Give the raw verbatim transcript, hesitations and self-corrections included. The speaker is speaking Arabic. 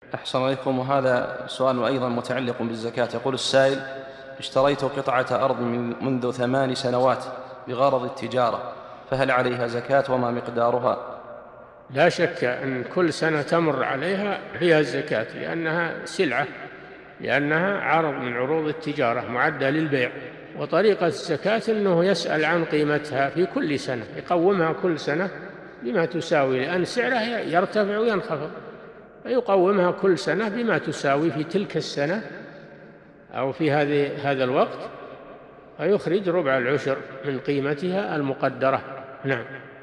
أحسن عليكم. وهذا سؤال أيضا متعلق بالزكاة. يقول السائل: اشتريت قطعة أرض من منذ ثمان سنوات بغرض التجارة، فهل عليها زكاة وما مقدارها؟ لا شك أن كل سنة تمر عليها فيها الزكاة، لأنها سلعة، لأنها عرض من عروض التجارة معدة للبيع. وطريقة الزكاة أنه يسأل عن قيمتها في كل سنة، يقومها كل سنة بما تساوي، لأن سعرها يرتفع وينخفض، فيقومها كل سنة بما تساوي في تلك السنة أو في هذه هذا الوقت، فيخرج ربع العشر من قيمتها المقدرة. نعم.